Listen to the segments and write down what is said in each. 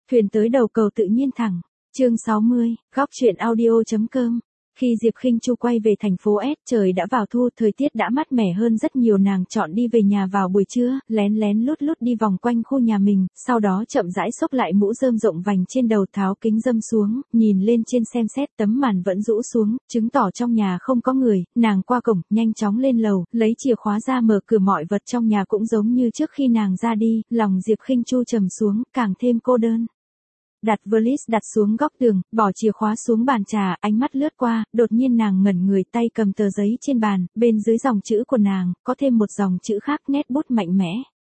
Thuyền tới đầu cầu tự nhiên thẳng. Chương 60, góc truyện audio.com. Khi Diệp Khinh Chu quay về thành phố S, trời đã vào thu, thời tiết đã mát mẻ hơn rất nhiều, nàng chọn đi về nhà vào buổi trưa, lén lén lút lút đi vòng quanh khu nhà mình, sau đó chậm rãi xốc lại mũ rơm rộng vành trên đầu, tháo kính râm xuống, nhìn lên trên xem xét, tấm màn vẫn rũ xuống, chứng tỏ trong nhà không có người, nàng qua cổng, nhanh chóng lên lầu, lấy chìa khóa ra mở cửa, mọi vật trong nhà cũng giống như trước khi nàng ra đi, lòng Diệp Khinh Chu trầm xuống, càng thêm cô đơn. Đặt valiz đặt xuống góc tường, bỏ chìa khóa xuống bàn trà, ánh mắt lướt qua, đột nhiên nàng ngẩn người, tay cầm tờ giấy trên bàn, bên dưới dòng chữ của nàng, có thêm một dòng chữ khác, nét bút mạnh mẽ.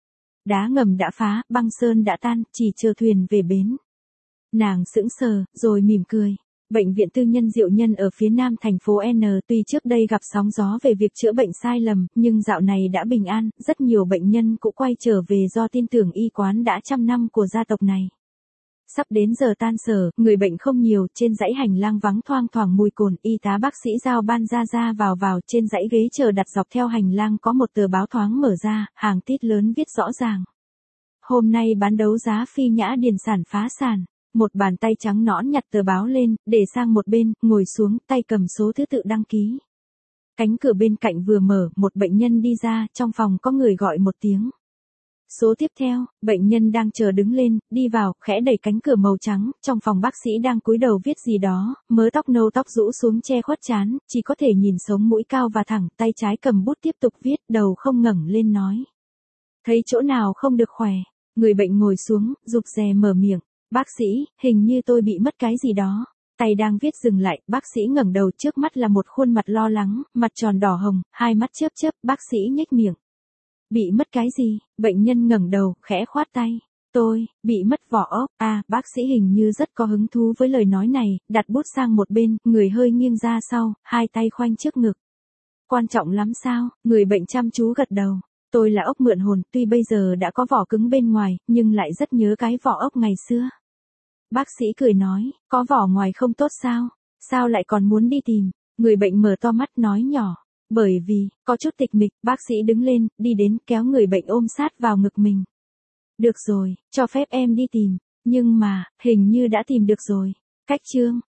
Đá ngầm đã phá, băng sơn đã tan, chỉ chờ thuyền về bến. Nàng sững sờ, rồi mỉm cười. Bệnh viện tư nhân Diệu Nhân ở phía nam thành phố N, tuy trước đây gặp sóng gió về việc chữa bệnh sai lầm, nhưng dạo này đã bình an, rất nhiều bệnh nhân cũng quay trở về do tin tưởng y quán đã trăm năm của gia tộc này. Sắp đến giờ tan sở, người bệnh không nhiều, trên dãy hành lang vắng thoang thoảng mùi cồn, y tá bác sĩ giao ban ra vào, trên dãy ghế chờ đặt dọc theo hành lang có một tờ báo thoáng mở ra, hàng tít lớn viết rõ ràng. Hôm nay bán đấu giá Phi Nhã Điền sản phá sản. Một bàn tay trắng nõn nhặt tờ báo lên, để sang một bên, ngồi xuống, tay cầm số thứ tự đăng ký. Cánh cửa bên cạnh vừa mở, một bệnh nhân đi ra, trong phòng có người gọi một tiếng. Số tiếp theo, bệnh nhân đang chờ đứng lên, đi vào, khẽ đẩy cánh cửa màu trắng, trong phòng bác sĩ đang cúi đầu viết gì đó, mớ tóc nâu tóc rũ xuống che khuất trán, chỉ có thể nhìn sống mũi cao và thẳng, tay trái cầm bút tiếp tục viết, đầu không ngẩng lên nói. Thấy chỗ nào không được khỏe, người bệnh ngồi xuống, rụt rè mở miệng, bác sĩ, hình như tôi bị mất cái gì đó. Tay đang viết dừng lại, bác sĩ ngẩng đầu, trước mắt là một khuôn mặt lo lắng, mặt tròn đỏ hồng, hai mắt chớp, bác sĩ nhếch miệng. Bị mất cái gì? Bệnh nhân ngẩng đầu, khẽ khoát tay. Tôi, bị mất vỏ ốc. Bác sĩ hình như rất có hứng thú với lời nói này, đặt bút sang một bên, người hơi nghiêng ra sau, hai tay khoanh trước ngực. Quan trọng lắm sao? Người bệnh chăm chú gật đầu. Tôi là ốc mượn hồn, tuy bây giờ đã có vỏ cứng bên ngoài, nhưng lại rất nhớ cái vỏ ốc ngày xưa. Bác sĩ cười nói, có vỏ ngoài không tốt sao? Sao lại còn muốn đi tìm? Người bệnh mở to mắt nói nhỏ. Bởi vì, có chút tịch mịch, bác sĩ đứng lên, đi đến, kéo người bệnh ôm sát vào ngực mình. Được rồi, cho phép em đi tìm. Nhưng mà, hình như đã tìm được rồi. Cách chương,